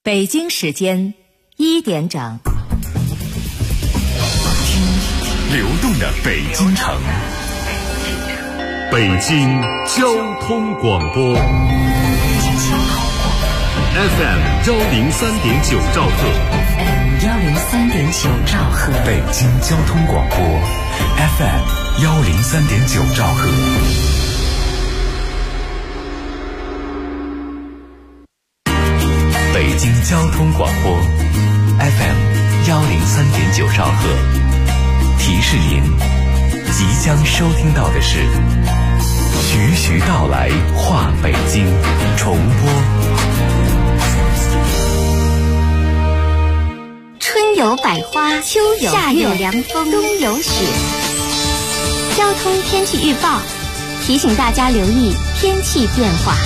北京时间1点整， 听流动的北京城，北京交通广播 FM 103.9兆赫 103.9兆赫， 北京交通广播 FM 103.9兆赫。北京交通广播 FM 103.9兆赫，提示您即将收听到的是徐徐道来话北京重播。 春有百花，秋有夏有凉风，冬有雪。交通天气预报提醒大家留意天气变化。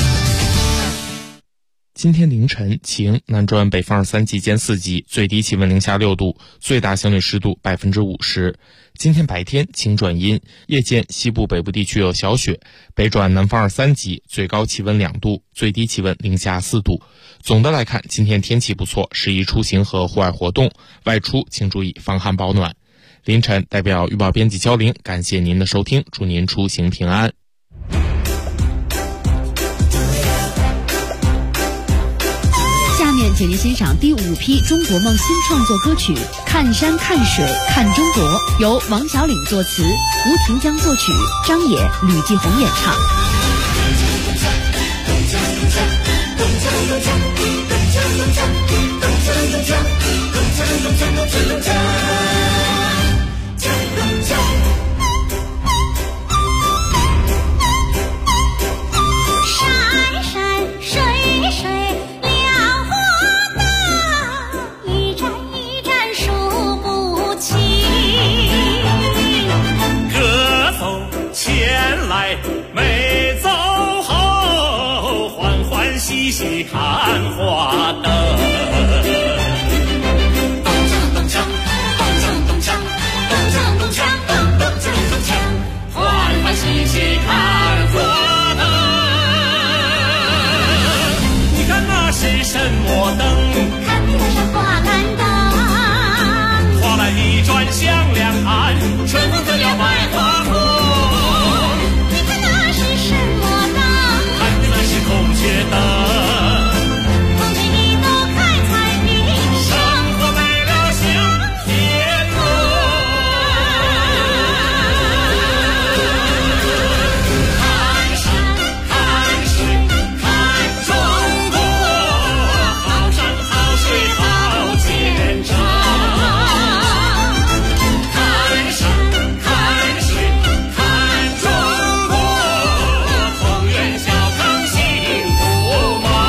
今天凌晨晴，南转北风2-3级间4级，最低气温零下6度，最大相对湿度50%。今天白天晴转阴，夜间西部北部地区有小雪，北转南风2-3级，最高气温2度，最低气温零下4度。总的来看，今天天气不错，适宜出行和户外活动，外出请注意防寒保暖。凌晨代表预报编辑焦玲，感谢您的收听，祝您出行平安。 下面请您欣赏第5批中国梦新创作歌曲《看山看水看中国》，由王小岭作词，吴庭江作曲，张也、吕继红演唱。 山山水水辽阔大，一站一站数不清。 歌走前来没走后，欢欢喜喜看花灯。咚锵咚锵，咚锵咚锵，咚锵咚锵，咚锵咚锵，欢欢喜喜看花灯。你看那是什么灯？ 看得上花篮灯， 花篮一转向两岸，春风得了百花红。 你看那是什么灯？ 看的那是孔雀灯。 孔雀一朵开彩屏， 生活美了向天空。看山看水看中国，好山好水好见证。看山看水看中国，同愿小康幸福吗？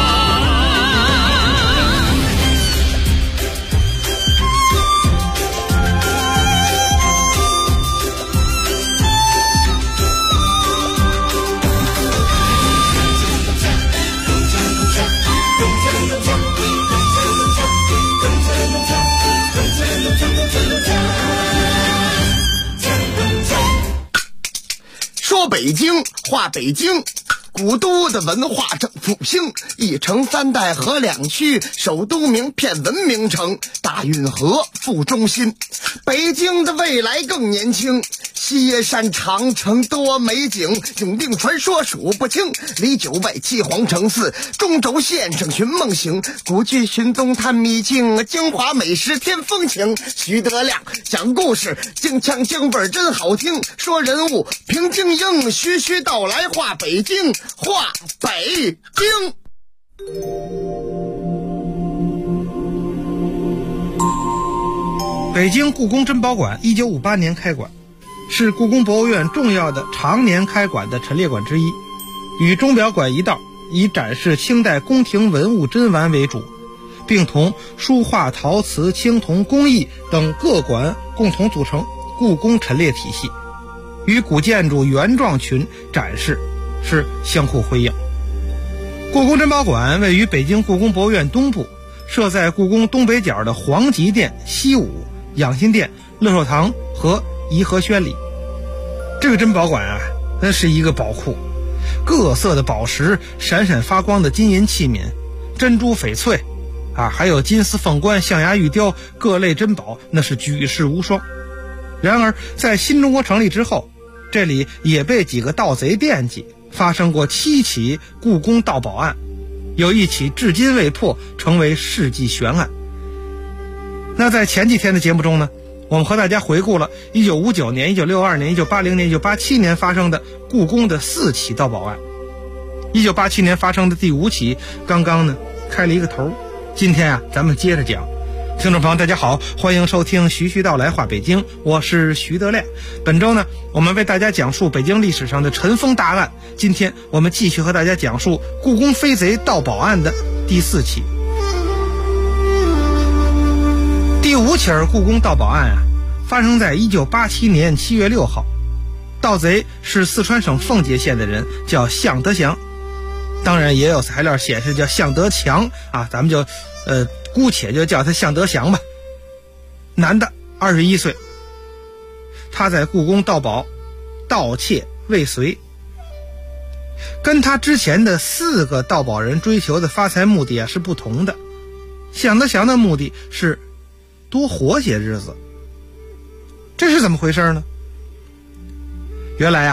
说北京话北京，古都的文化正复兴，一城3代合2区，首都名片文明城，大运河副中心。北京的未来更年轻，西山长城多美景，永定传说数不清，离9外7皇城4，中轴线上寻梦行，古剧寻踪探秘境，京华美食添风情。徐德亮讲故事，京腔京味真好听，说人物评京英，徐徐道来话北京，话北京。 北京故宫珍宝馆1958年开馆，是故宫博物院重要的常年开馆的陈列馆之一，与钟表馆一道，以展示清代宫廷文物珍玩为主，并同书画、陶瓷、青铜、工艺等各馆共同组成故宫陈列体系，与古建筑原状群展示是相互辉映。故宫珍宝馆位于北京故宫博物院东部，设在故宫东北角的皇极殿、西武、养心殿、乐寿堂和颐和轩里。这个珍宝馆啊，那是一个宝库，各色的宝石，闪闪发光的金银器皿，珍珠翡翠还有金丝凤冠、象牙玉雕各类珍宝，那是举世无双。然而在新中国成立之后，这里也被几个盗贼惦记，发生过7起故宫盗宝案，有1起至今未破，成为世纪悬案。那在前几天的节目中呢，我们和大家回顾了1959年、1962年、1980年、1987年发生的故宫的4起盗宝案。1987年发生的第5起刚刚呢开了一个头，今天咱们接着讲。听众朋友大家好，欢迎收听徐徐道来话北京，我是徐德亮。本周呢，我们为大家讲述北京历史上的尘封大案。今天我们继续和大家讲述故宫飞贼盗宝案的第4起。第5起故宫盗宝案发生在1987年7月6号。盗贼是四川省奉节县的人，叫向德祥。当然也有材料显示叫向德强咱们就姑且就叫他向德祥吧。男的21岁，他在故宫盗宝，盗窃未遂。跟他之前的4个盗宝人追求的发财目的是不同的。向德祥的目的是多活些日子。这是怎么回事呢？原来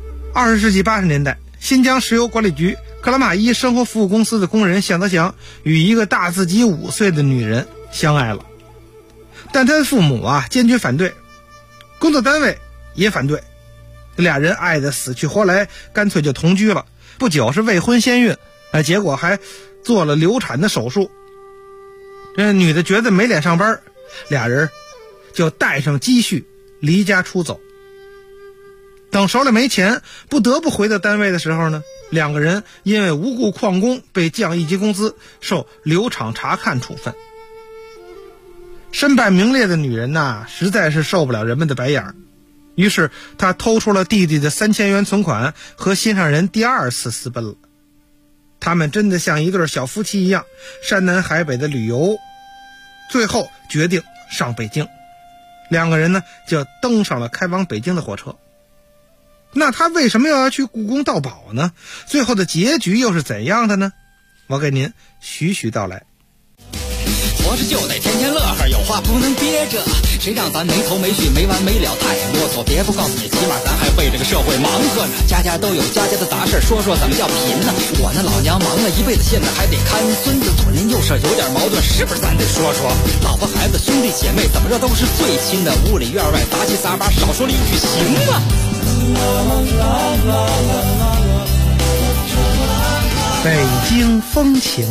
20世纪80年代，新疆石油管理局克拉玛依生活服务公司的工人向德祥与一个大自己5岁的女人相爱了，但他的父母坚决反对，工作单位也反对，俩人爱得死去活来，干脆就同居了。不久是未婚先孕，结果还做了流产的手术。这女的觉得没脸上班，俩人就带上积蓄离家出走。等手里没钱，不得不回到单位的时候呢，2个人因为无故旷工被降1级工资，受留厂察看处分。身败名裂的女人实在是受不了人们的白眼，于是她偷出了弟弟的3000元存款，和心上人第2次私奔了。他们真的像一对小夫妻一样，山南海北的旅游，最后决定上北京。2个人呢就登上了开往北京的火车。那他为什么要去故宫盗宝呢？最后的结局又是怎样的呢？我给您徐徐道来。 活着就得天天乐呵，有话不能憋着，谁让咱没头没绪没完没了太啰嗦。别不告诉你，起码咱还为这个社会忙活呢。家家都有家家的杂事，说说怎么叫贫呢？我那老娘忙了一辈子，现在还得看孙子，左邻右舍有点矛盾，是不是咱得说说？老婆孩子兄弟姐妹怎么着都是最亲的，屋里院外杂七杂八，少说了一句行吗？ 北京风情。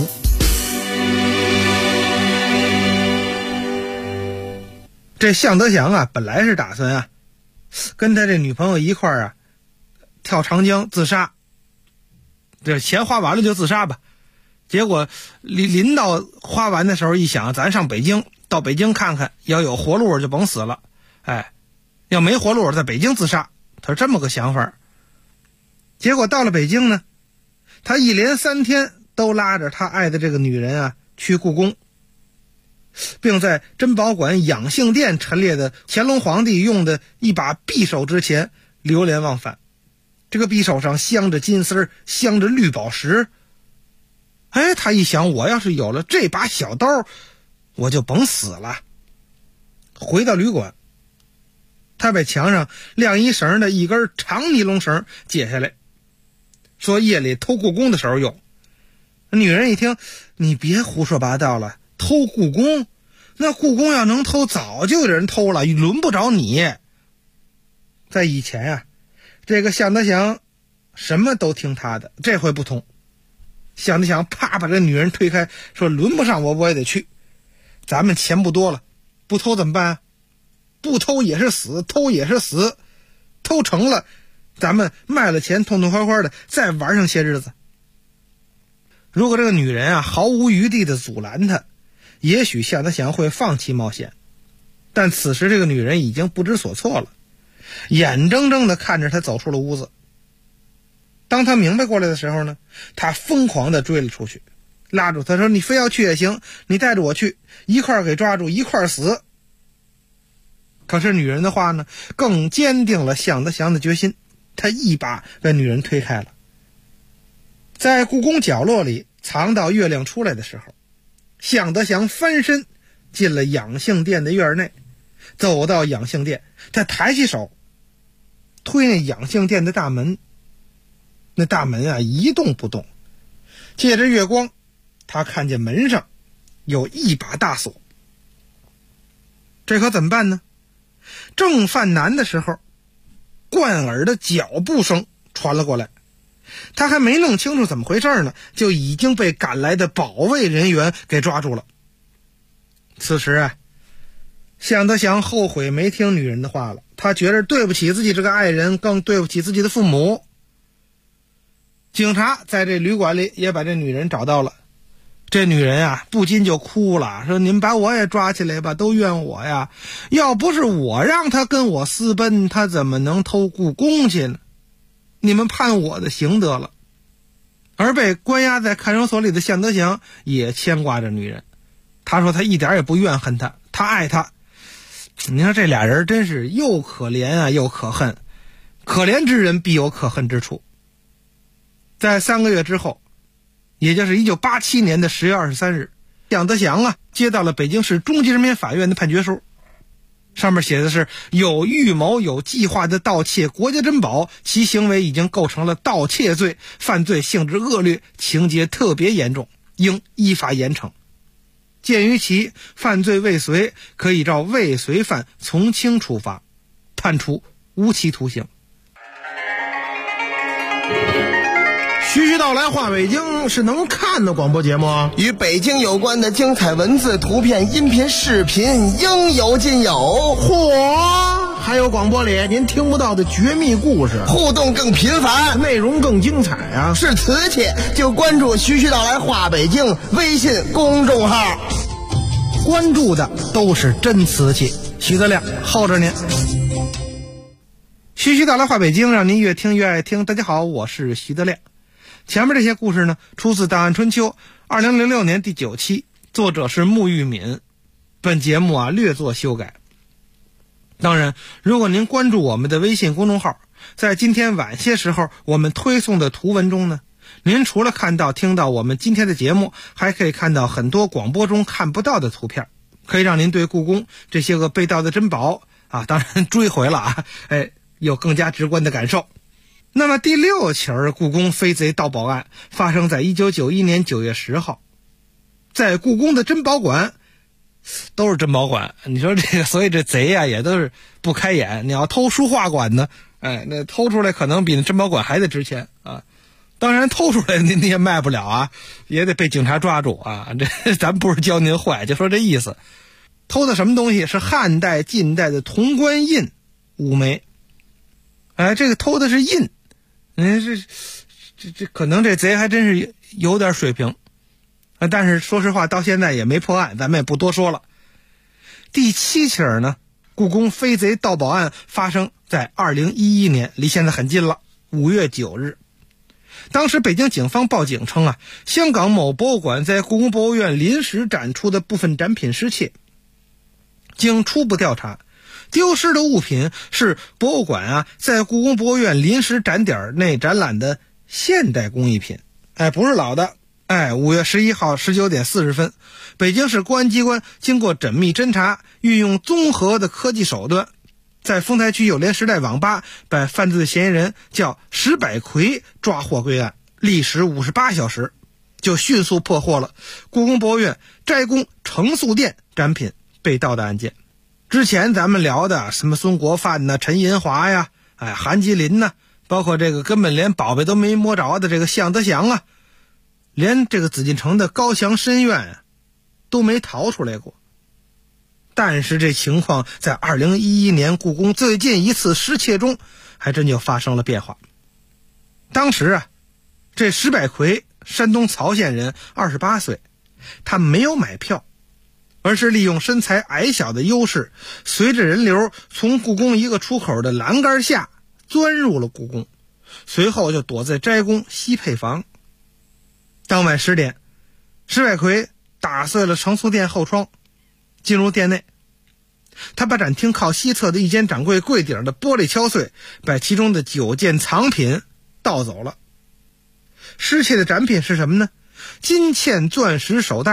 这向德祥本来是打算跟他这女朋友一块儿跳长江自杀，这钱花完了就自杀吧。结果临到花完的时候一想，咱上北京，到北京看看，要有活路就甭死了，要没活路在北京自杀，他是这么个想法。结果到了北京呢，他一连3天都拉着他爱的这个女人去故宫，并在珍宝馆养性殿陈列的乾隆皇帝用的一把匕首之前流连忘返。这个匕首上镶着金丝，镶着绿宝石。他一想，我要是有了这把小刀，我就甭死了。回到旅馆，他把墙上晾衣绳的一根长尼龙绳解下来，说夜里偷故宫的时候用。女人一听，你别胡说八道了，偷故宫？那故宫要能偷，早就有人偷了，轮不着你。在以前这个向德祥什么都听他的，这回不同。向德祥啪把这女人推开，说轮不上我也得去。咱们钱不多了，不偷怎么办？不偷也是死，偷也是死。偷成了，咱们卖了钱，痛痛快快的再玩上些日子。如果这个女人毫无余地的阻拦他，也许向德祥会放弃冒险。但此时这个女人已经不知所措了，眼睁睁的看着他走出了屋子。当他明白过来的时候呢，他疯狂的追了出去，拉住他说，你非要去也行，你带着我去，一块儿给抓住，一块儿死。可是女人的话呢，更坚定了向德祥的决心，他一把把女人推开了。在故宫角落里藏到月亮出来的时候， 向德祥翻身进了养性店的院内，走到养性店，他抬起手推那养性店的大门，那大门啊一动不动。借着月光，他看见门上有一把大锁。这可怎么办呢？正犯难的时候，贯耳的脚步声传了过来，他还没弄清楚怎么回事呢，就已经被赶来的保卫人员给抓住了。此时啊，向德祥后悔没听女人的话了，他觉得对不起自己这个爱人，更对不起自己的父母。警察在这旅馆里也把这女人找到了，这女人啊不禁就哭了，说你们把我也抓起来吧，都怨我呀，要不是我让他跟我私奔，他怎么能偷故宫去呢？你们判我的刑得了。而被关押在看守所里的向德祥也牵挂着女人，他说他一点也不怨恨她，他爱她。你说这俩人真是又可怜啊又可恨，可怜之人必有可恨之处。在3个月之后，也就是1987年的10月23日，向德祥啊接到了北京市中级人民法院的判决书，上面写的是有预谋有计划的盗窃国家珍宝，其行为已经构成了盗窃罪，犯罪性质恶劣，情节特别严重，应依法严惩。鉴于其犯罪未遂，可以照未遂犯从轻处罚，判处无期徒刑。 徐徐道来话北京是能看的广播节目， 与北京有关的精彩文字、图片、音频、视频应有尽有。 嚯，还有广播里您听不到的绝密故事， 互动更频繁， 内容更精彩啊！ 是瓷器就关注徐徐道来话北京微信公众号， 关注的都是真瓷器。徐德亮候着您。徐徐道来话北京，让您越听越爱听。大家好，我是徐德亮。前面这些故事呢，出自《档案春秋》2006年第9期，作者是穆玉敏。本节目啊略作修改。当然，如果您关注我们的微信公众号，在今天晚些时候我们推送的图文中呢，您除了看到听到我们今天的节目，还可以看到很多广播中看不到的图片，可以让您对故宫这些个被盗的珍宝啊，当然追回了啊，有更加直观的感受。那么第6起故宫飞贼盗宝案发生在1991年9月10号，在故宫的珍宝馆，都是珍宝馆，你说这个，所以这贼啊也都是不开眼。你要偷书画馆呢，那偷出来可能比那珍宝馆还得值钱啊。当然偷出来你也卖不了啊，也得被警察抓住啊。这咱不是教您坏，就说这意思。偷的什么东西？是汉代、晋代的铜官印5枚。这个偷的是印。这可能这贼还真是有点水平，但是说实话到现在也没破案，咱们也不多说了。第7起呢，故宫飞贼盗宝案发生在2011年，离现在很近了，5月9日。当时北京警方报警称啊，香港某博物馆在故宫博物院临时展出的部分展品失窃。经初步调查，丢失的物品是博物馆啊在故宫博物院临时展点内展览的现代工艺品，不是老的。5月11号19点40分，北京市公安机关经过缜密侦查，运用综合的科技手段，在丰台区友联时代网吧把犯罪嫌疑人叫石百奎抓获归案，历时58小时，就迅速破获了故宫博物院斋宫成塑殿展品被盗的案件。之前咱们聊的什么孙国范呐、陈银华呀、韩吉林呐，包括这个根本连宝贝都没摸着的这个向德祥啊，连这个紫禁城的高墙深院都没逃出来过。但是这情况在2011年故宫最近一次失窃中还真就发生了变化。当时啊，这石百奎山东曹县人，28岁，他没有买票，而是利用身材矮小的优势，随着人流从故宫一个出口的栏杆下钻入了故宫，随后就躲在斋宫西配房。当晚10点，石百奎打碎了成塑殿后窗，进入殿内，他把展厅靠西侧的一间掌柜柜顶的玻璃敲碎，把其中的9件藏品盗走了。失窃的展品是什么呢？金嵌钻石手袋、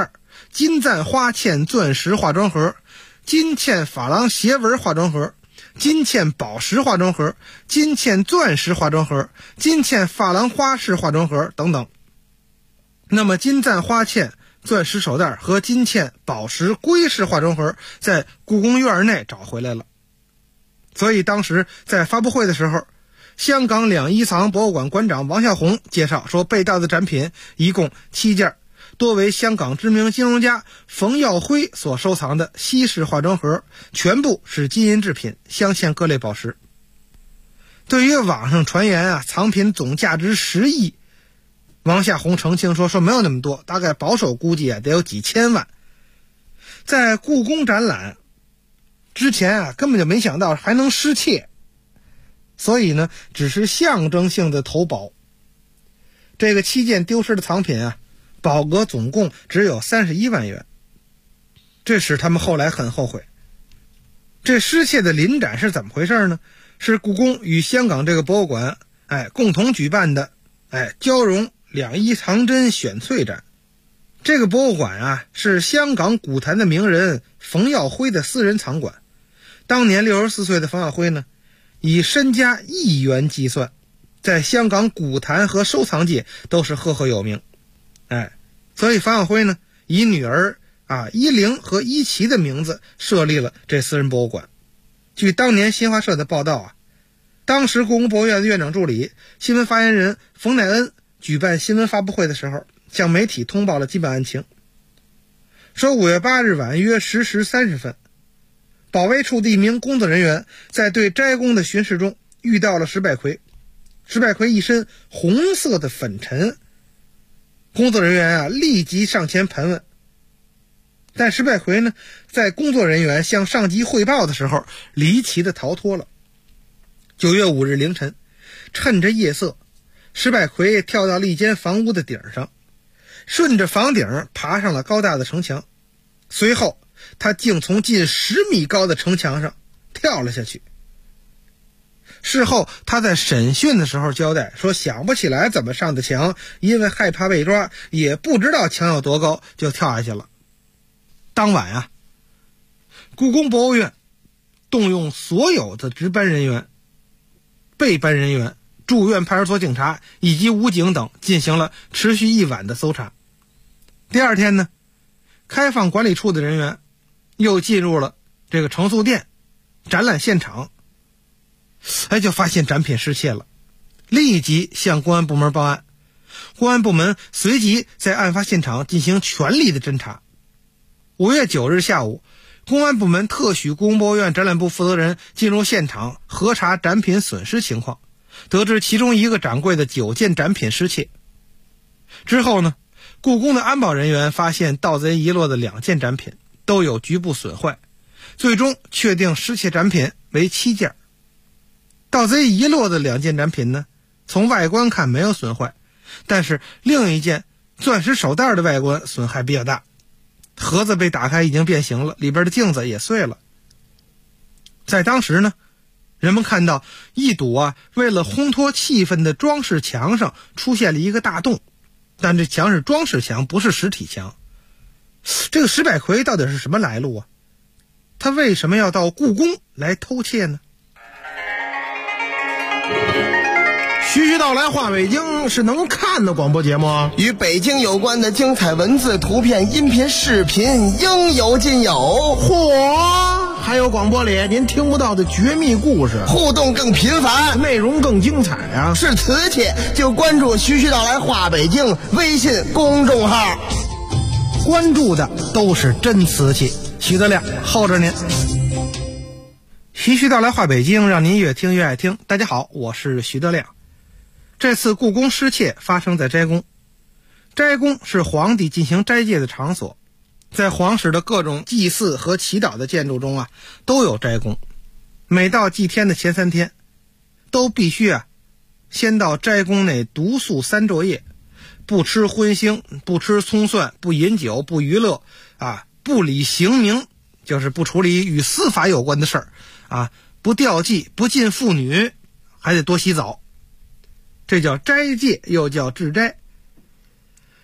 金赞花嵌钻石化妆盒、金嵌珐琅斜纹化妆盒、金嵌宝石化妆盒、金嵌钻石化妆盒、金嵌珐琅花式化妆盒等等。那么金赞花嵌钻石手袋和金嵌宝石龟式化妆盒在故宫院内找回来了。所以当时在发布会的时候，香港两依藏博物馆馆长王孝宏介绍说，被盗的展品一共7件，多为香港知名金融家冯耀辉所收藏的西式化妆盒，全部是金银制品，镶嵌各类宝石。对于网上传言藏品总价值10亿，王孝宏澄清说没有那么多，大概保守估计得有几千万。在故宫展览之前根本就没想到还能失窃，所以呢只是象征性的投保。这个7件丢失的藏品保额总共只有31万元，这使他们后来很后悔。这失窃的临展是怎么回事呢？是故宫与香港这个博物馆共同举办的交融两依藏珍选粹展。这个博物馆是香港古坛的名人冯耀辉的私人藏馆。当年64岁的冯耀辉呢，以身家1亿元计算，在香港古坛和收藏界都是赫赫有名。所以冯耀辉呢，以女儿依玲和依琪的名字设立了这私人博物馆。据当年新华社的报道当时故宫博物院的院长助理、新闻发言人冯乃恩举办新闻发布会的时候，向媒体通报了基本案情，说5月8日晚约10时30分，保卫处的一名工作人员在对斋宫的巡视中遇到了石柏奎。石柏奎一身红色的粉尘，工作人员立即上前盘问，但石柏奎呢，在工作人员向上级汇报的时候离奇的逃脱了。9月5日凌晨，趁着夜色，石柏奎跳到了一间房屋的顶上，顺着房顶爬上了高大的城墙，随后他竟从近10米高的城墙上跳了下去。事后他在审讯的时候交代说，想不起来怎么上的墙，因为害怕被抓，也不知道墙有多高，就跳下去了。当晚故宫博物院动用所有的值班人员、备班人员、驻院派出所警察以及武警等进行了持续1晚的搜查。第二天呢，开放管理处的人员又进入了这个成塑店展览现场，就发现展品失窃了，立即向公安部门报案。公安部门随即在案发现场进行全力的侦查。5月9日下午，公安部门特许故宫博物院展览部负责人进入现场核查展品损失情况，得知其中一个展柜的9件展品失窃。之后呢，故宫的安保人员发现盗贼遗落的2件展品都有局部损坏，最终确定失窃展品为7件。盗贼遗落的2件展品呢，从外观看没有损坏，但是另一件钻石手袋的外观损害比较大，盒子被打开已经变形了，里边的镜子也碎了。在当时呢，人们看到一堵为了烘托气氛的装饰墙上出现了一个大洞，但这墙是装饰墙，不是实体墙。这个石柏奎到底是什么来路他为什么要到故宫来偷窃呢？ 徐徐道来话北京是能看的广播节目， 与北京有关的精彩文字、图片、音频、视频应有尽有。 嚯，还有广播里您听不到的绝密故事， 互动更频繁， 内容更精彩是瓷器就关注徐徐道来话北京微信公众号， 关注的都是真瓷器。徐德亮候着您。徐徐道来话北京，让您越听越爱听。大家好，我是徐德亮。这次故宫失窃发生在斋宫。斋宫是皇帝进行斋戒的场所，在皇室的各种祭祀和祈祷的建筑中都有斋宫。每到祭天的前3天，都必须先到斋宫内独宿3昼夜，不吃荤腥，不吃葱蒜，不饮酒，不娱乐不理刑名，就是不处理与司法有关的事儿不吊祭，不近妇女，还得多洗澡。这叫斋戒，又叫治斋。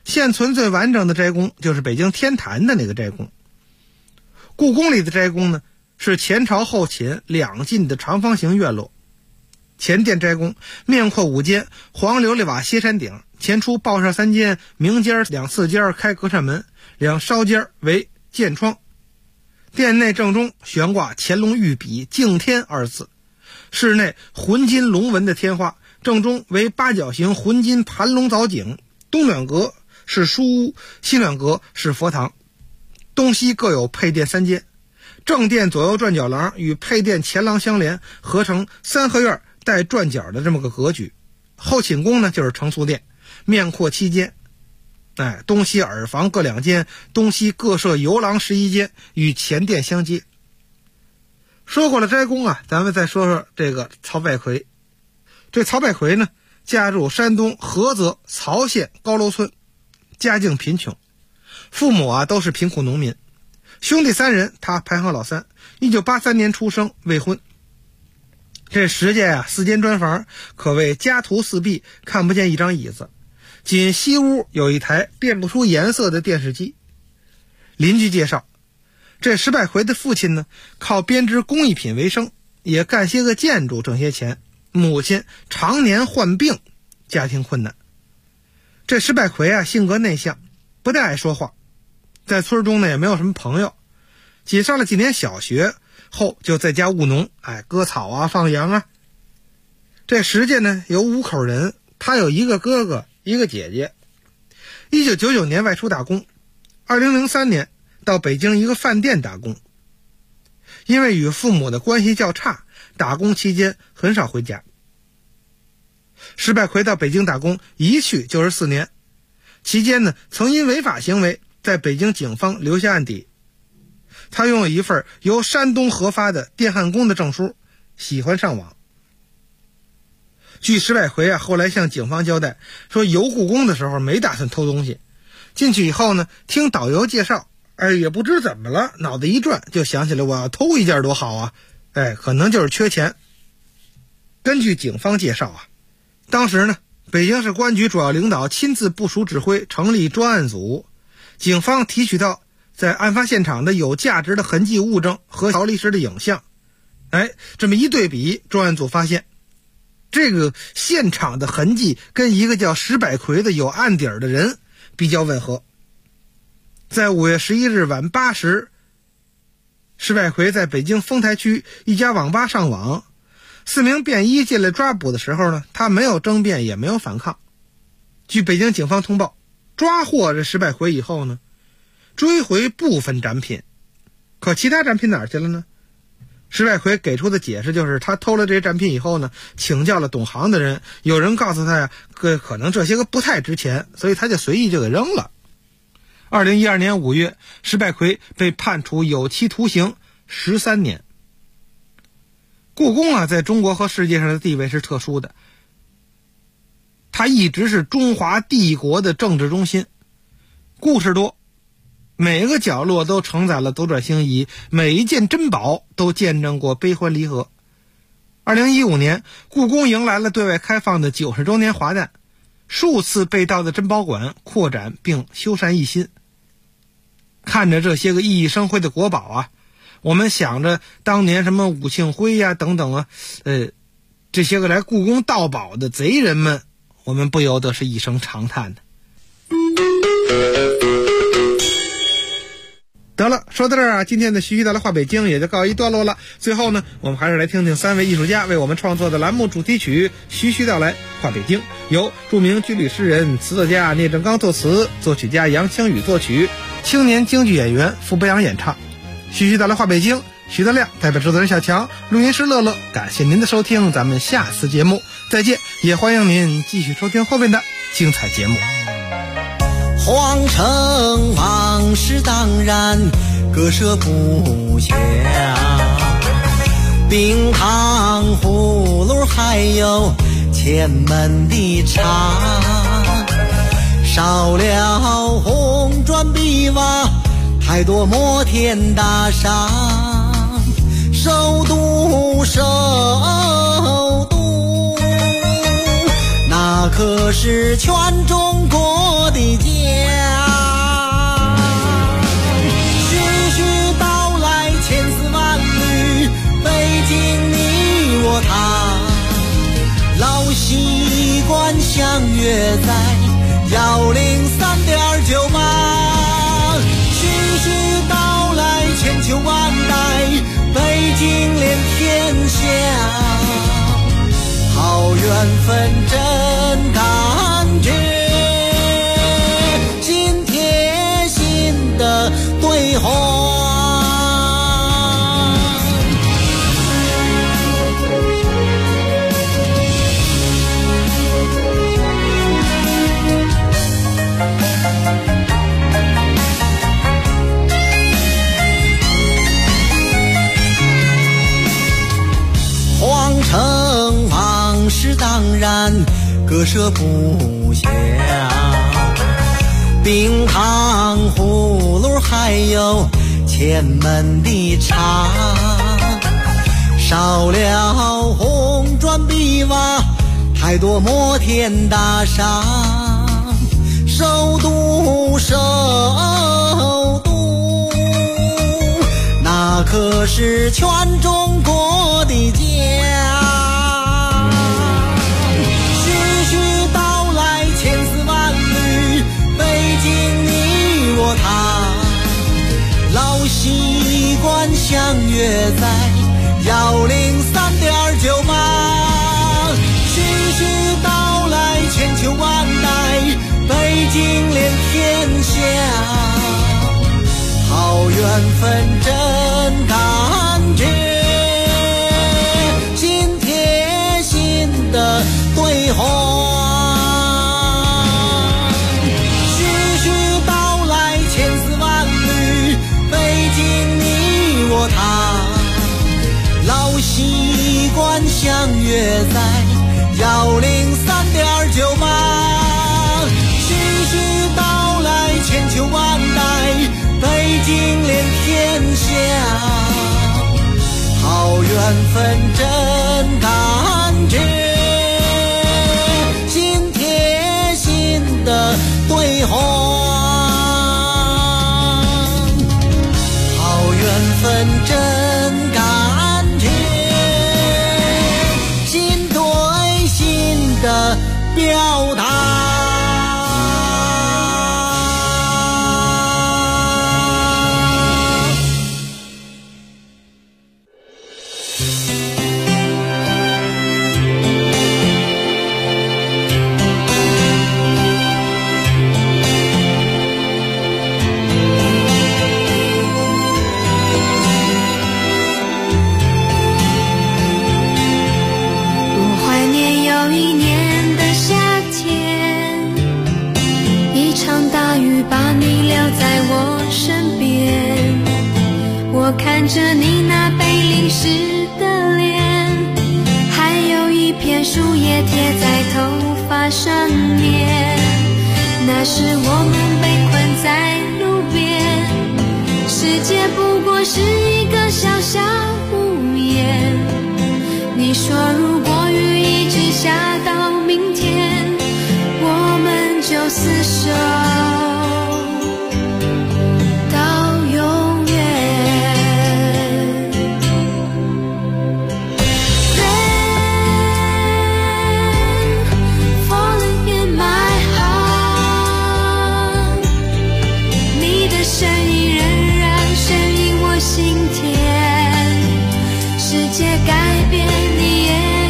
现存最完整的斋宫就是北京天坛的那个斋宫。故宫里的斋宫呢，是前朝后寝两进的长方形院落。前殿斋宫面阔5间，黄琉璃瓦歇山顶，前出抱扇3间，明间2次间开隔扇门，2烧间为箭窗。殿内正中悬挂乾隆御笔敬天2字，室内浑金龙纹的天花，正中为8角形浑金盘龙藻井，东两格是书屋，西两格是佛堂，东西各有配殿3间。正殿左右转角廊与配殿前廊相连，合成3合院带转角的这么个格局。后寝宫呢就是成俗殿，面阔7间，东西耳房各2间，东西各设游廊11间，与前殿相接。说过了斋宫啊，咱们再说说这个曹拜魁。这曹拜魁呢，家住山东菏泽曹县高楼村，家境贫穷，父母啊都是贫苦农民，兄弟3人，他排行老3。1983年出生，未婚。这石家4间砖房，可谓家徒4壁，看不见一张椅子。仅西屋有一台辨不出颜色的电视机。邻居介绍，这石拜魁的父亲呢，靠编织工艺品为生，也干些个建筑挣些钱。母亲常年患病，家庭困难。这石拜魁啊，性格内向，不太爱说话，在村中呢也没有什么朋友。仅上了几年小学后，就在家务农，割草啊，放羊啊。这石家呢有5口人，他有1个哥哥，1个姐姐。1999年外出打工，2003年到北京一个饭店打工。因为与父母的关系较差，打工期间很少回家。石拜魁到北京打工，一去就是4年，期间呢曾因违法行为在北京警方留下案底。他拥有一份由山东核发的电焊工的证书，喜欢上网。据石拜魁啊后来向警方交代说，游故宫的时候没打算偷东西，进去以后呢，听导游介绍，也不知怎么了，脑子一转就想起来我要偷一件多好啊，可能就是缺钱。根据警方介绍啊，当时呢，北京市公安局主要领导亲自部署指挥，成立专案组，警方提取到在案发现场的有价值的痕迹物证和逃离时的影像。这么一对比，专案组发现这个现场的痕迹跟一个叫石拜魁的有案底儿的人比较吻合。在5月11日晚8时，石拜魁在北京丰台区一家网吧上网，4名便衣进来抓捕的时候呢，他没有争辩也没有反抗。据北京警方通报，抓获这石拜魁以后呢，追回部分展品，可其他展品哪儿去了呢？石拜魁给出的解释就是，他偷了这些展品以后呢，请教了懂行的人，有人告诉他呀，可能这些个不太值钱，所以他就随意就给扔了。2012年5月，石拜魁被判处有期徒刑13年。故宫啊，在中国和世界上的地位是特殊的，它一直是中华帝国的政治中心，故事多，每个角落都承载了斗转星移，每一件珍宝都见证过悲欢离合。2015年，故宫迎来了对外开放的90周年华诞，数次被盗的珍宝馆扩展并修缮一新。看着这些个熠熠生辉的国宝啊，我们想着当年什么武庆辉呀等等啊，这些个来故宫盗宝的贼人们，我们不由得是一声长叹的。得了，说到这儿啊，今天的徐徐道来话北京也就告一段落了。最后呢，我们还是来听听3位艺术家为我们创作的栏目主题曲《徐徐道来话北京》，由著名军旅诗人、词作家聂正刚作词，作曲家杨清宇作曲，青年京剧演员傅博洋演唱。徐徐道来话北京，徐德亮代表制作人小强，录音师乐乐，感谢您的收听，咱们下次节目再见，也欢迎您继续收听后面的精彩节目。 皇城往事当然割舍不下，冰糖葫芦还有前门的茶，少了红砖碧瓦，太多摩天大厦，首都那可是全中国的的家。徐徐道来千丝万缕，北京你我他，老习惯相约在103.98。徐徐道来千秋万代，北京连天下，好缘分真感觉，心贴心的对话。皇城往事当然割舍不下，冰糖葫芦还有前门的茶，少了红砖碧瓦，太多摩天大厦，首都那可是全中国的家。徐徐道来千丝万缕，北京你我他，老习惯相约在103.98。徐徐道来千秋万代，北京连天下，好缘分真感觉，心贴心的对话。徐徐道来千丝万缕，北京你我他，老习惯相约在103.98。徐徐道来千秋万代，北京连天下，好缘分真感觉，心贴心的对话。好缘分真感觉，心对心的表达。 我看着你那被淋湿的脸，还有一片树叶贴在头发上面，那时我们被困在路边，世界不过是一个小小屋檐。你说如果雨一直下到明天，我们就厮守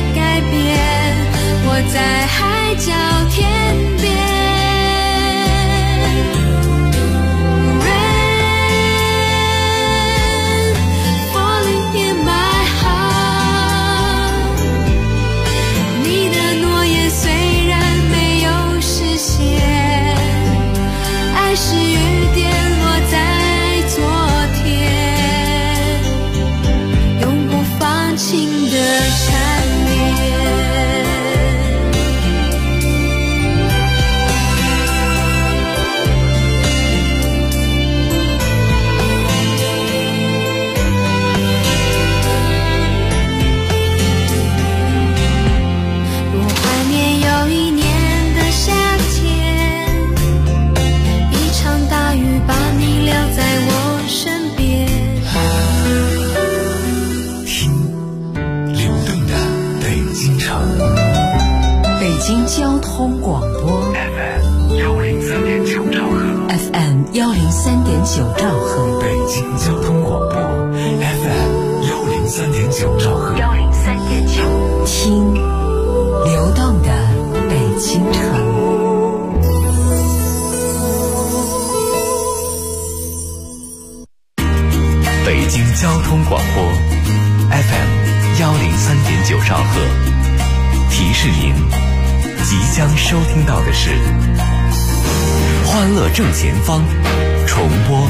在海角天边。 京交通广播 FM103.9兆赫 FM103.9兆赫， 北京交通广播 FM103.9兆赫 103.9，听流动的北京城。 北京交通广播 FM103.9兆赫，提示您即将收听到的是欢乐正前方重播。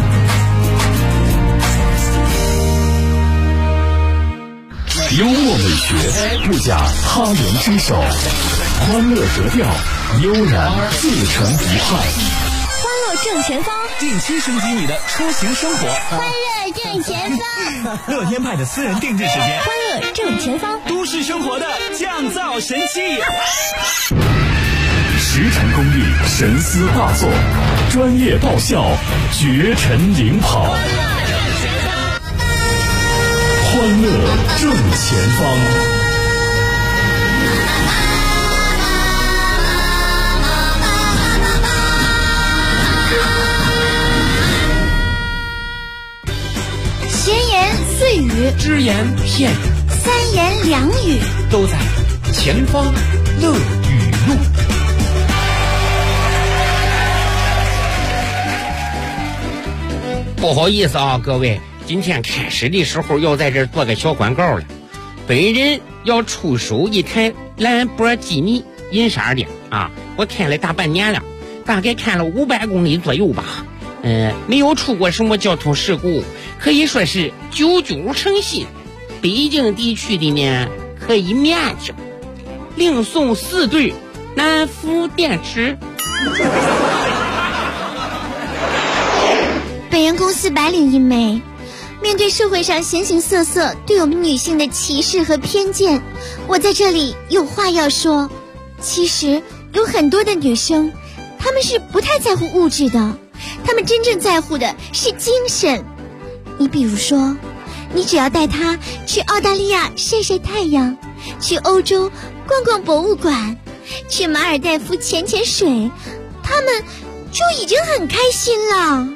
幽默美学不假他人之手，欢乐格调悠然自成一派。 欢乐正前方， 定期升级你的出行生活。 欢乐正前方， 乐天派的私人定制时间。 欢乐正前方， 都市生活的降噪神器。实诚功力，神思大作，专业爆笑，绝尘领跑。欢乐正前方。 闲言碎语， 只言片语， 三言两语， 都在前方乐语录。不好意思啊，各位，今天开始的时候要在这儿做个小广告了。本人要出手一台兰博基尼银色的啊，我开了大半年了，大概开了500公里左右吧。没有出过什么交通事故，可以说是久久诚信。北京地区的呢，可以免着，另送4对南孚电池。 本人公司白领一枚，面对社会上形形色色对我们女性的歧视和偏见，我在这里有话要说。其实有很多的女生，她们是不太在乎物质的，她们真正在乎的是精神。你比如说，你只要带她去澳大利亚晒晒太阳，去欧洲逛逛博物馆，去马尔代夫潜潜水，她们就已经很开心了。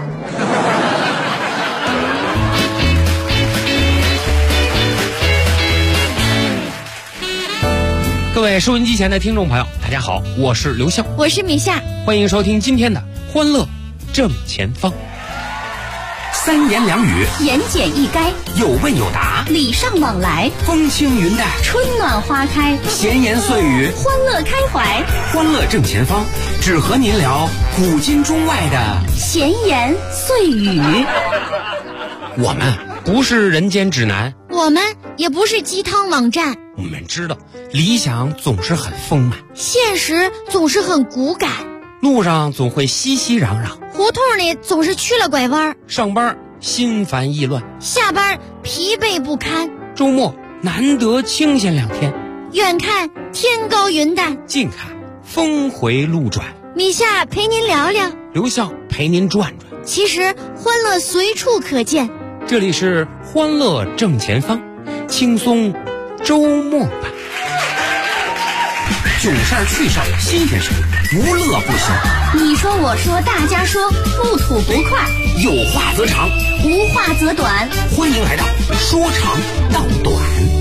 各位收音机前的听众朋友，大家好，我是刘笑， 我是米夏， 欢迎收听今天的欢乐正前方。3言2语， 言简意赅， 有问有答， 礼尚往来， 风轻云淡， 春暖花开， 闲言碎语， 欢乐开怀。 欢乐正前方，只和您聊古今中外的闲言碎语。 我们不是人间指南， 我们也不是鸡汤网站， 我们知道理想总是很丰满， 现实总是很骨感， 路上总会熙熙攘攘， 胡同里总是曲了拐弯， 上班心烦意乱， 下班疲惫不堪， 周末难得清闲2天， 远看天高云淡， 近看峰回路转。 米夏陪您聊聊， 刘笑陪您转转。 其实欢乐随处可见， 这里是欢乐正前方，轻松周末版。囧事儿趣事儿新鲜事儿，无乐不休。 你说我说大家说，不吐不快， 有话则长， 无话则短。 欢迎来到说长道短。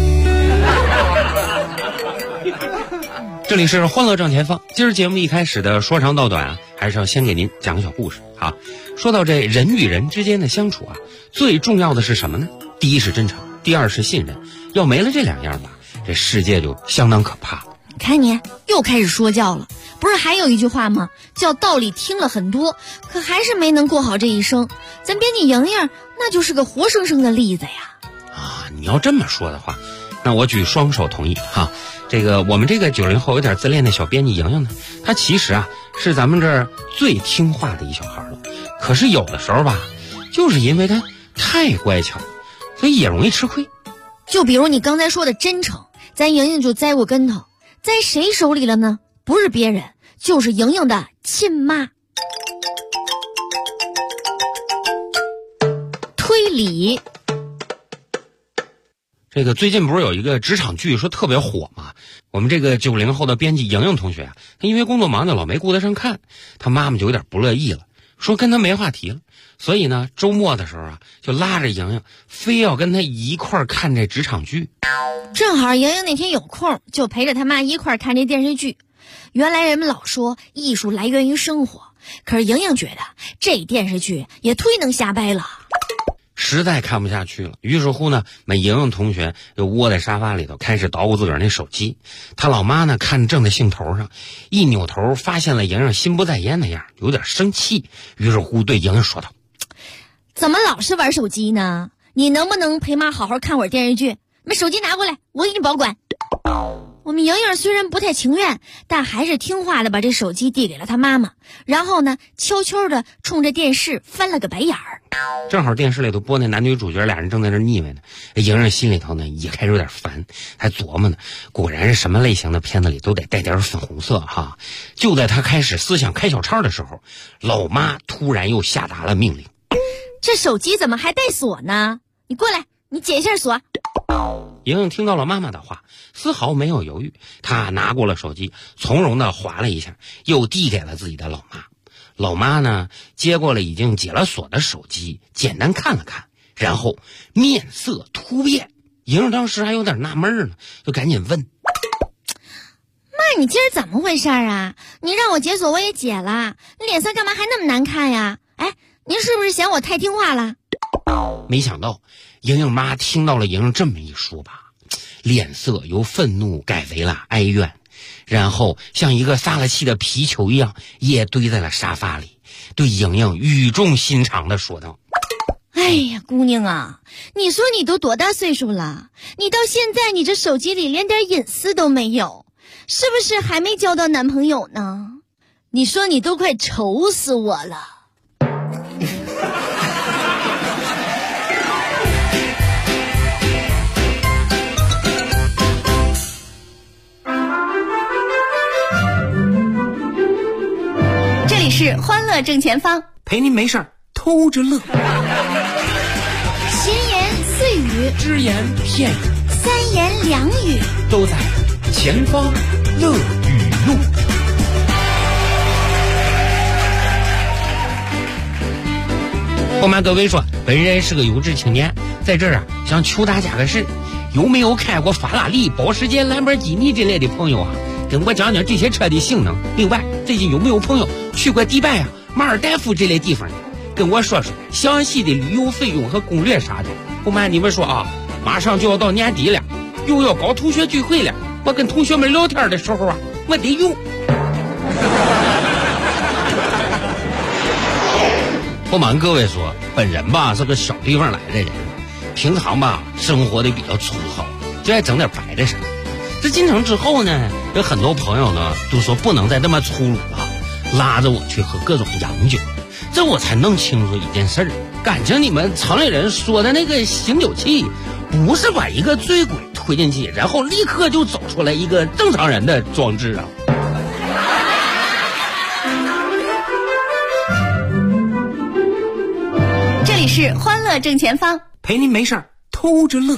这里是欢乐正前方。今儿节目一开始的说长道短啊，还是要先给您讲个小故事啊。说到这人与人之间的相处啊，最重要的是什么呢？第一是真诚，第二是信任。要没了这2样吧，这世界就相当可怕了。 看你又开始说教了，不是还有一句话吗？叫道理听了很多，可还是没能过好这一生。咱编辑莹莹那就是个活生生的例子呀。 啊，你要这么说的话，那我举双手同意哈。我们这个90后有点自恋的小编辑莹莹呢，她其实啊是咱们这儿最听话的一小孩了。可是有的时候吧，就是因为她太乖巧，所以也容易吃亏。 就比如你刚才说的真诚，咱莹莹就栽过跟头，栽谁手里了呢？不是别人，就是莹莹的亲妈。推理。 这个最近不是有一个职场剧说特别火嘛？我们这个90后的编辑莹莹同学啊，她因为工作忙就老没顾得上看，她妈妈就有点不乐意了，说跟她没话题了。所以呢，周末的时候啊，就拉着莹莹非要跟她一块儿看这职场剧。 正好莹莹那天有空，就陪着她妈一块儿看这电视剧。原来人们老说艺术来源于生活，可是莹莹觉得这电视剧也忒能瞎掰了， 实在看不下去了。于是乎呢，莹莹同学就窝在沙发里头开始捣鼓自个儿那手机。她老妈呢看正在兴头上，一扭头发现了莹莹心不在焉的样，有点生气。于是乎对莹莹说道： 怎么老是玩手机呢？你能不能陪妈好好看会儿电视剧？把手机拿过来，我给你保管。我们莹莹虽然不太情愿，但还是听话的把这手机递给了她妈妈，然后呢悄悄的冲着电视翻了个白眼儿。 正好电视里头播那男女主角俩人正在那腻歪呢，莹莹心里头呢也开始有点烦，还琢磨呢，果然是什么类型的片子里都得带点粉红色哈。就在她开始思想开小差的时候，老妈突然又下达了命令： 这手机怎么还带锁呢？你过来，你解一下锁。 莹莹听到了妈妈的话，丝毫没有犹豫，她拿过了手机，从容地划了一下，又递给了自己的老妈。老妈呢，接过了已经解了锁的手机，简单看了看，然后面色突变。莹莹当时还有点纳闷呢，就赶紧问： 妈，你今儿怎么回事啊？你让我解锁我也解了，你脸色干嘛还那么难看呀？哎，您是不是嫌我太听话了？ 没想到莹莹妈听到了莹莹这么一说吧，脸色由愤怒改为了哀怨，然后像一个撒了气的皮球一样也堆在了沙发里，对莹莹语重心长地说道： 哎呀，姑娘啊，你说你都多大岁数了，你到现在你这手机里连点隐私都没有，是不是还没交到男朋友呢？你说你都快愁死我了。 这里是欢乐正前方， 陪您没事儿偷着乐。 闲言碎语， 只言片语， 三言两语， 都在前方乐语录。 不瞒各位说，本人是个优质青年，在这儿啊想求大家个事，有没有开过法拉利、保时捷、兰博基尼这类的朋友啊？跟我讲讲这些车的性能。另外，最近有没有朋友去过迪拜啊、马尔代夫这类地方的？跟我说说详细的旅游费用和攻略啥的。不瞒你们说啊，马上就要到年底了，又要搞同学聚会了，我跟同学们聊天的时候啊，我得用。不瞒各位说，本人吧是个小地方来的人，平常吧生活的比较粗糙，就爱整点白的事。这进城之后呢，有很多朋友呢都说不能再这么粗鲁了，拉着我去喝各种洋酒。这我才弄清楚一件事儿，感情你们城里人说的那个醒酒器，不是把一个醉鬼推进去，然后立刻就走出来一个正常人的装置啊。 这里是欢乐正前方， 陪您没事儿偷着乐。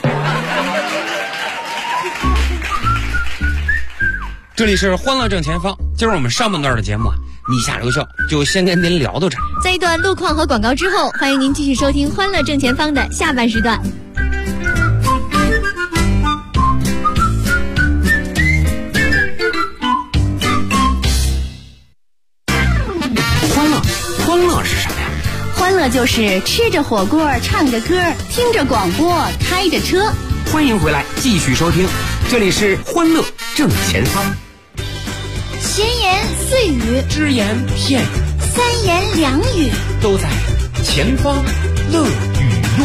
这里是欢乐正前方，今儿我们上半段的节目啊，你下留笑就先跟您聊到这儿。 在一段路况和广告之后，欢迎您继续收听欢乐正前方的下半时段。 欢乐是啥呀？ 欢乐就是吃着火锅，唱着歌，听着广播，开着车。 欢迎回来，继续收听，这里是欢乐正前方。 闲言碎语， 只言片语， 三言两语， 都在前方乐语录。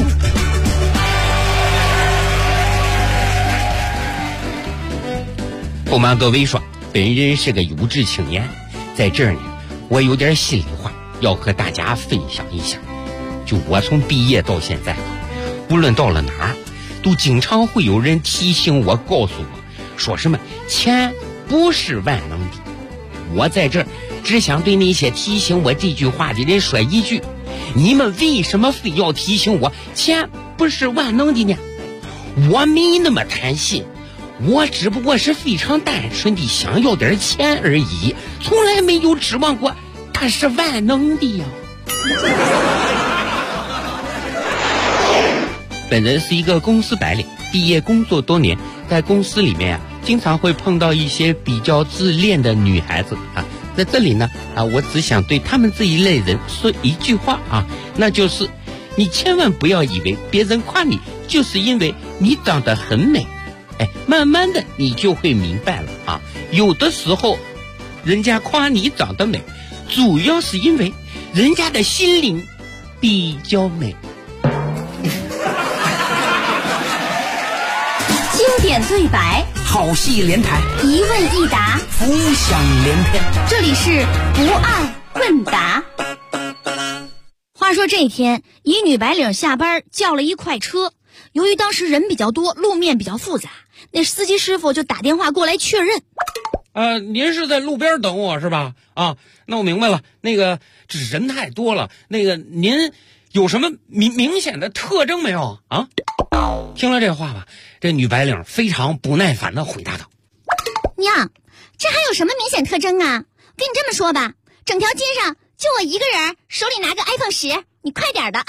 不瞒各位说，本人是个优质青年，在这儿呢，我有点心里话要和大家分享一下。就我从毕业到现在，无论到了哪儿，都经常会有人提醒我，告诉我说什么钱不是万能的。我在这儿只想对那些提醒我这句话的人说一句：你们为什么非要提醒我钱不是万能的呢？ 我没那么贪心，我只不过是非常单纯的想要点钱而已，从来没有指望过他是万能的呀。本人是一个公司白领，毕业工作多年，在公司里面经常会碰到一些比较自恋的女孩子在这里呢我只想对他们这一类人说一句话那就是你千万不要以为别人夸你就是因为你长得很美，慢慢的你就会明白了有的时候人家夸你长得美，主要是因为人家的心灵比较美。 经典对白， 好戏连台， 一问一答， 浮想联翩。 这里是不二问答。 话说这一天，一女白领下班叫了一快车，由于当时人比较多，路面比较复杂，那司机师傅就打电话过来确认。 您是在路边等我是吧？那我明白了，那个这人太多了，那个您有什么明显的特征没有啊？听了这话吧，这女白领非常不耐烦地回答道： 娘，这还有什么明显特征啊？跟你这么说吧，整条街上就我一个人手里拿个 iPhone 10，你快点的啊！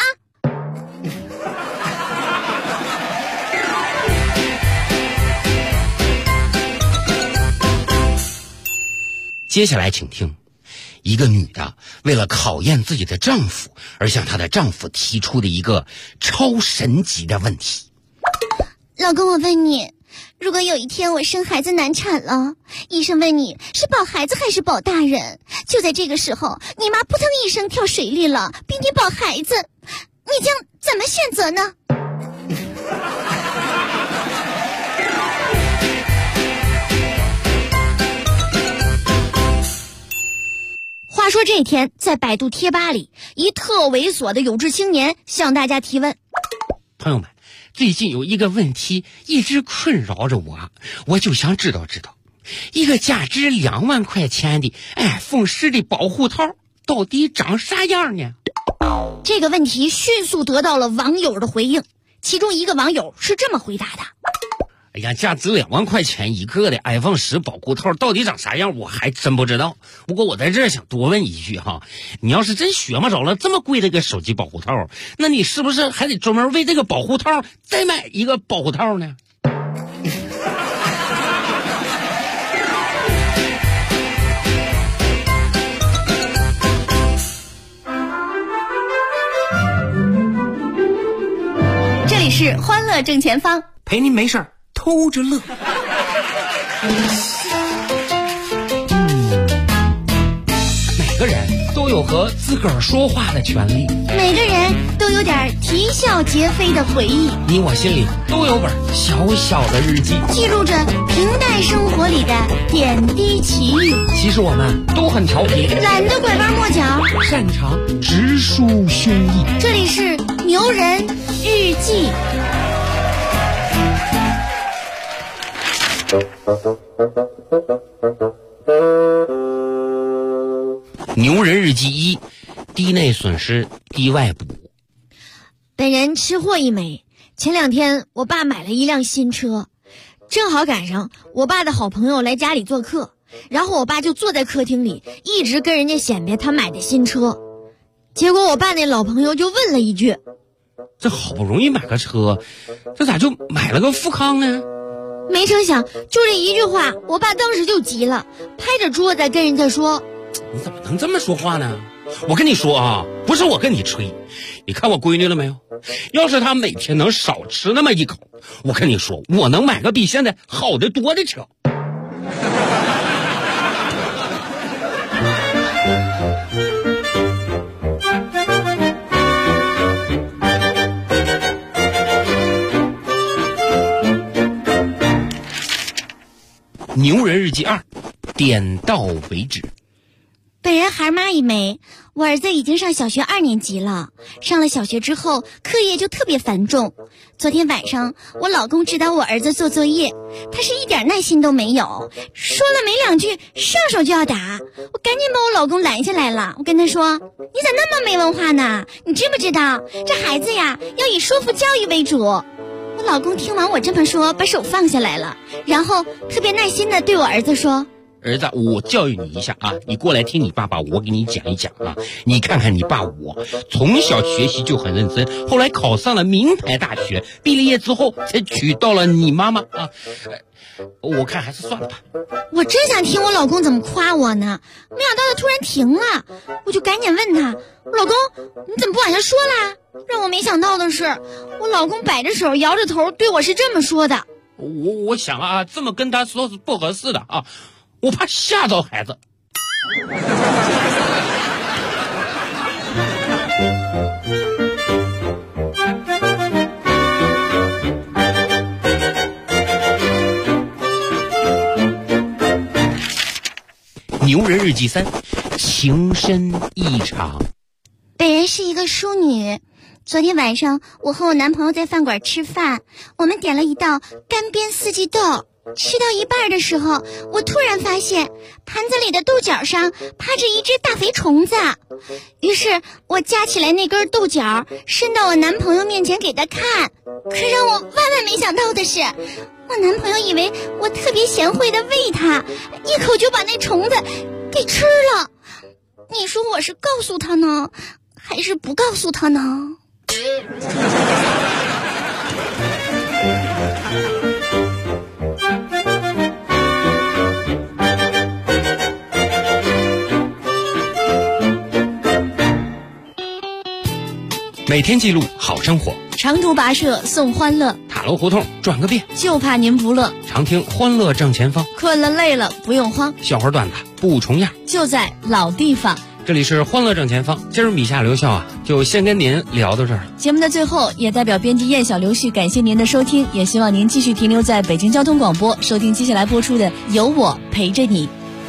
接下来请听，一个女的为了考验自己的丈夫而向她的丈夫提出的一个超神级的问题。 老公，我问你，如果有一天我生孩子难产了，医生问你是保孩子还是保大人，就在这个时候你妈扑腾一声跳水里了，比你保孩子，你将怎么选择呢？话说这天，在百度贴吧里，一特猥琐的有志青年向大家提问： 朋友们，最近有一个问题一直困扰着我就想知道一个价值2万块钱的iPhone 10的保护套到底长啥样呢？ 这个问题迅速得到了网友的回应，其中一个网友是这么回答的： 价值2万块钱一个的 iPhone 10保护套到底长啥样，我还真不知道。不过我在这儿想多问一句你要是真学摸着了这么贵的一个手机保护套，那你是不是还得专门为这个保护套再买一个保护套呢？ 这里是欢乐正前方， 陪您没事儿偷着乐。 每个人都有和自个儿说话的权利， 每个人都有点啼笑皆非的回忆， 你我心里都有本小小的日记， 记录着平淡生活里的点滴奇遇。 其实我们都很调皮， 懒得拐弯抹角， 擅长直抒胸臆。 这里是牛人日记。 牛人日记1，低内损失低外补。 本人吃货一枚，前2天我爸买了一辆新车，正好赶上我爸的好朋友来家里做客，然后我爸就坐在客厅里一直跟人家显摆他买的新车，结果我爸那老朋友就问了一句： 这好不容易买个车，这咋就买了个富康呢？ 没成想就这一句话，我爸当时就急了，拍着桌子跟人家说： 你怎么能这么说话呢？我跟你说不是我跟你吹，你看我闺女了没有？要是她每天能少吃那么一口，我跟你说，我能买个比现在好得多的车。牛人日记2，点到为止。 本人孩妈一枚，我儿子已经上小学2年级了。上了小学之后，课业就特别繁重。昨天晚上，我老公指导我儿子做作业，他是一点耐心都没有，说了没2句，上手就要打。我赶紧把我老公拦下来了，我跟他说：“你咋那么没文化呢？你知不知道这孩子呀，要以说服教育为主？”我老公听完我这么说，把手放下来了，然后特别耐心的对我儿子说： 儿子，我教育你一下啊，你过来听你爸爸，我给你讲一讲啊。你看看你爸我，从小学习就很认真，后来考上了名牌大学，毕了业之后才娶到了你妈妈啊。我看还是算了吧。 我真想听我老公怎么夸我呢，没想到他突然停了，我就赶紧问他：老公，你怎么不往下说啦？让我没想到的是，我老公摆着手摇着头对我是这么说的： 我想啊，这么跟他说是不合适的啊，我怕吓着孩子。牛人日记3，情深意长。 本人是一个淑女。昨天晚上我和我男朋友在饭馆吃饭，我们点了一道干煸四季豆。吃到一半的时候，我突然发现盘子里的豆角上趴着一只大肥虫子，于是我夹起来那根豆角伸到我男朋友面前给他看。可让我万万没想到的是，我男朋友以为我特别贤惠的喂他，一口就把那虫子给吃了。你说我是告诉他呢，还是不告诉他呢？ 每天记录好生活， 长途跋涉送欢乐， 塔楼胡同转个遍， 就怕您不乐。 常听欢乐正前方， 困了累了不用慌， 笑话段子不重样， 就在老地方。 这里是欢乐正前方，今儿米夏留校啊，就先跟您聊到这儿。 节目的最后，也代表编辑燕小、刘旭感谢您的收听，也希望您继续停留在北京交通广播，收听接下来播出的《有我陪着你》。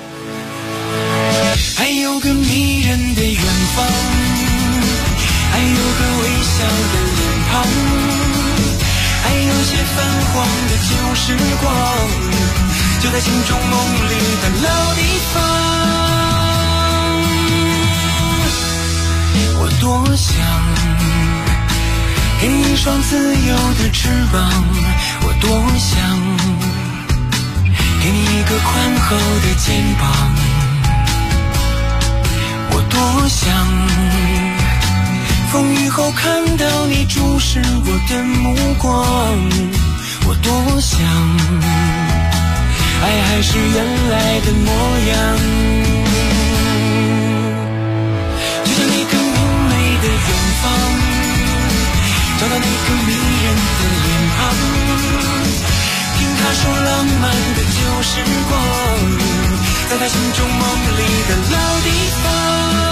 还有个迷人的远方，还有个微笑的脸庞，还有些泛黄的旧时光，就在心中梦里的老地方。我多想给你一双自由的翅膀，我多想给你一个宽厚的肩膀，我多想风雨后看到你注视我的目光，我多想爱还是原来的模样，就像那个明媚的远方，找到那个迷人的脸庞，听他说浪漫的旧时光，在他心中梦里的老地方。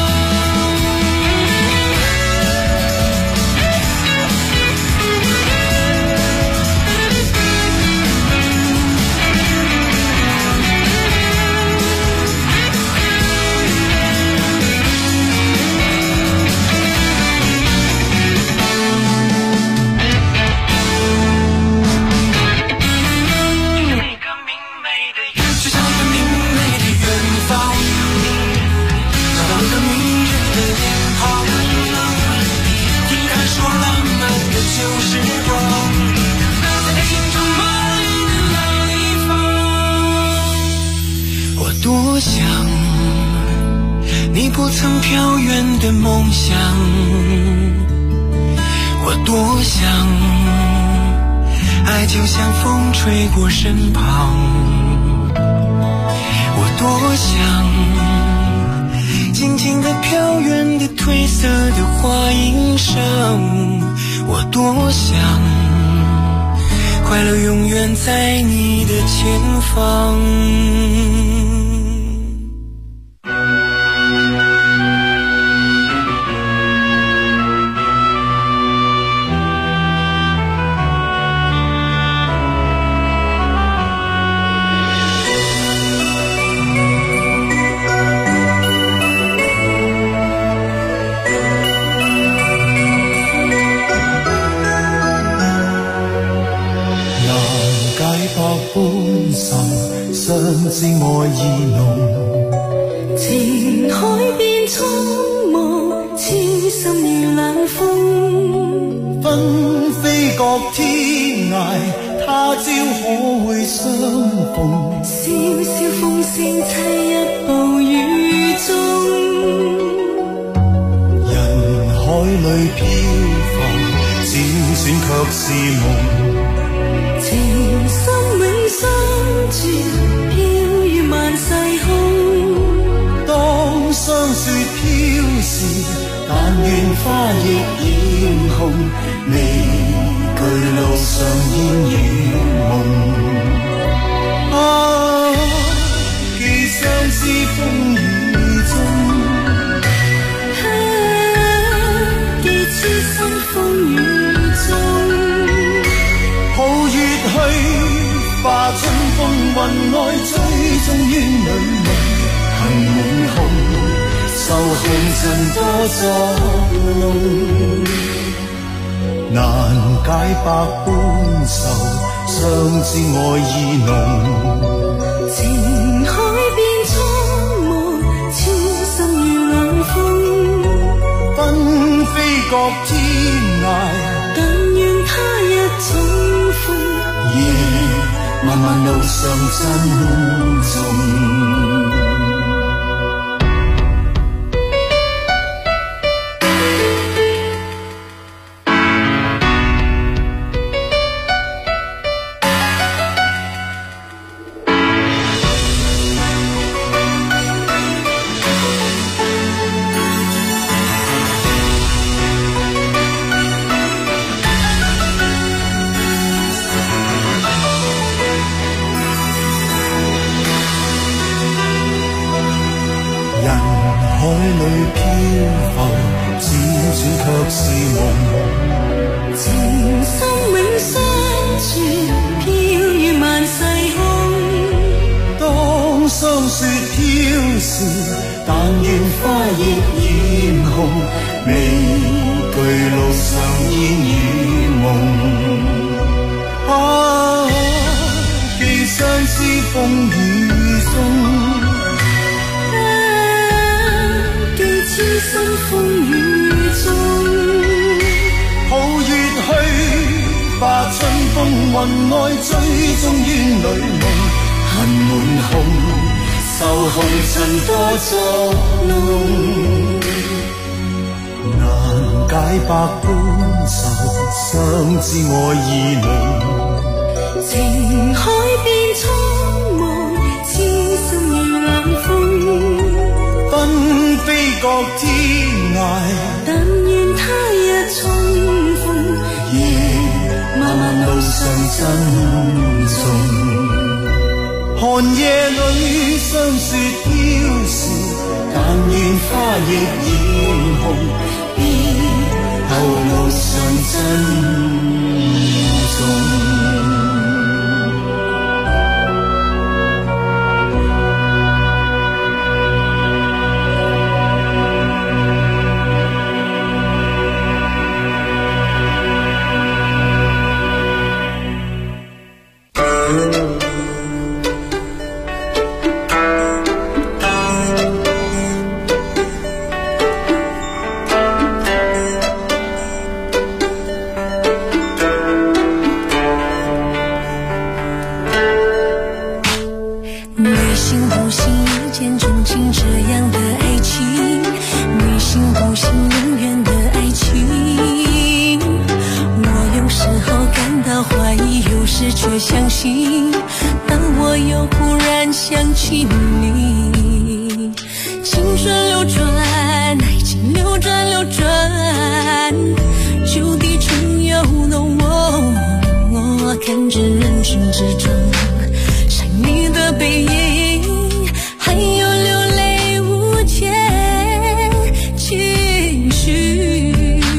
多想你不曾飘远的梦想，我多想爱就像风吹过身旁，我多想静静地飘远的褪色的花影上，我多想快乐永远在你的前方。 相知愛意濃，情海變蒼茫，痴心如冷風， 紛飛各天。 涯，他朝可會相逢？ 小小風聲悽一暴雨中， 人海裏漂浮，輾轉卻是夢。 情深永相住，飄於萬世空。 當霜雪飄時，但願花亦染紅，未懼路上煙與夢。啊，既相思風雨中， 既痴心風雨中。 抱月去，化春風雲外，追蹤於女夢，恨滿胸，受紅塵多作弄，難解百般愁，相知愛意濃。 情海變蒼茫，痴心如冷風， 紛飛各天涯， 但願他日重逢。 夜漫漫路上珍重。海裏漂浮，輾轉卻是夢。 情深永相住，飄於萬世空。 當霜雪飄時，但願花亦染紅，未懼路上煙與夢。啊，既相思風雨中。 痴心風雨中， 抱月去，把春風雲外，追蹤於女夢，恨滿胸，受紅塵多作弄，難解百般愁，相知愛意濃。 情海變蒼茫，痴心如冷風。 紛飛各天涯， 但願他日重逢。 夜漫漫路上珍重，寒夜裏霜雪飄時，但願花亦染紅，別後路上珍重。 却相信，当我又忽然想起你，青春流转，爱情流转流转，旧地重游弄我看着人群之中闪你的背影，还有流泪无解情绪，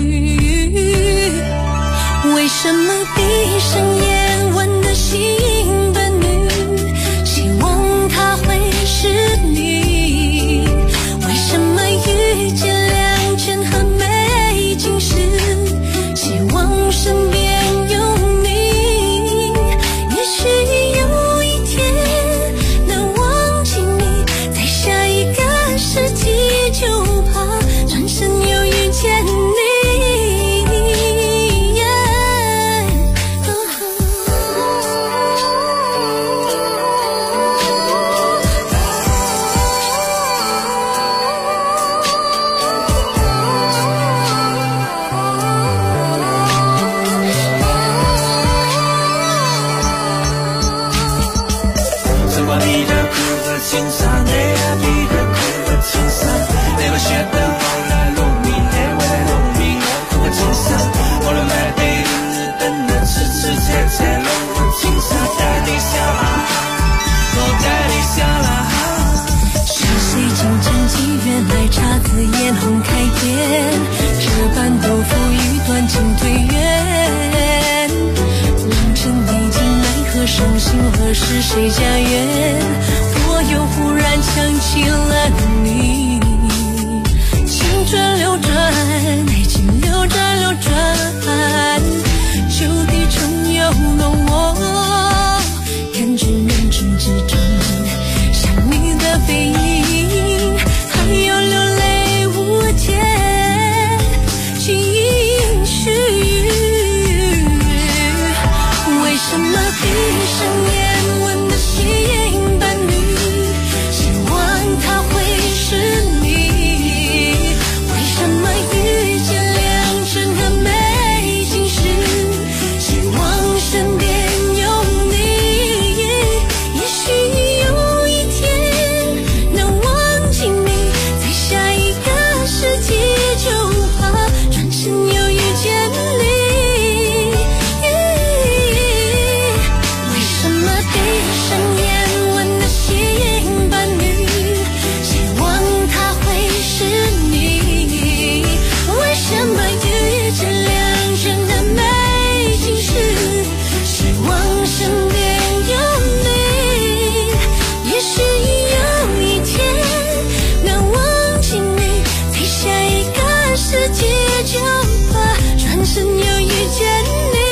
为什么闭上眼问的心的你，希望他会是你，为什么遇见良辰和美景时，希望身边有你，也许有一天能上，你也比得哭的轻伤。那个雪的后来路明，那未来路明，我哭的轻伤。我的买地日等的痴痴切切，路的轻伤，带你下啦，我带你下啦。 是谁进城妓院来姹紫嫣红开店？这般豆腐与断情推远。良辰美景奈何伤心，何时谁家园？我又忽然想起了你。青春流转，爱情流转流转，旧地重游弄我，看着人群之中想你的背影，还有流泪无间情绪。为什么闭上眼闻的夕影伴侣，希望他会是你？为什么遇见良辰的美景时，希望身边有你？也许有一天能忘记你，在下一个世纪就怕转身又遇见你。为什么闭上眼闻的夕影伴侣，希望他会是你？为什么遇见良辰的美景时，希望身边有你？也许有一天能忘记你，在下一个世纪就怕转身又遇见你。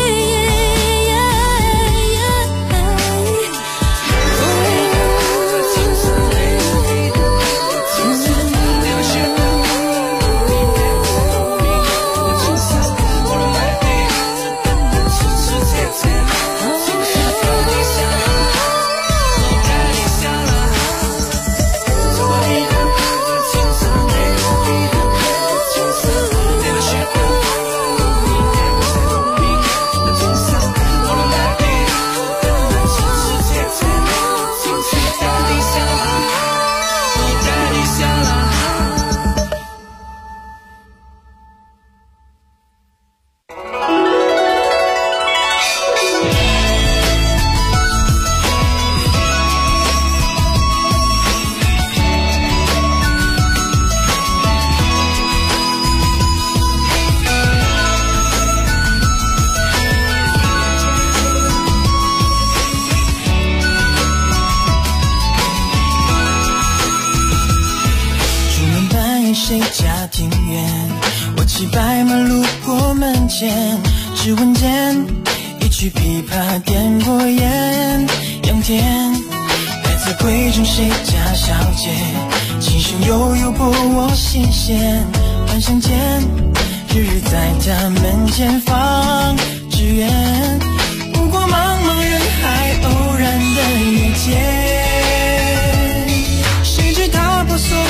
谁家庭院？我骑白马路过门前，指纹间一曲琵琶点过烟。阳天来自贵州谁家小姐，琴声悠悠拨我心弦。幻想间日日在他门前放纸鸢，不过茫茫人海偶然的遇见。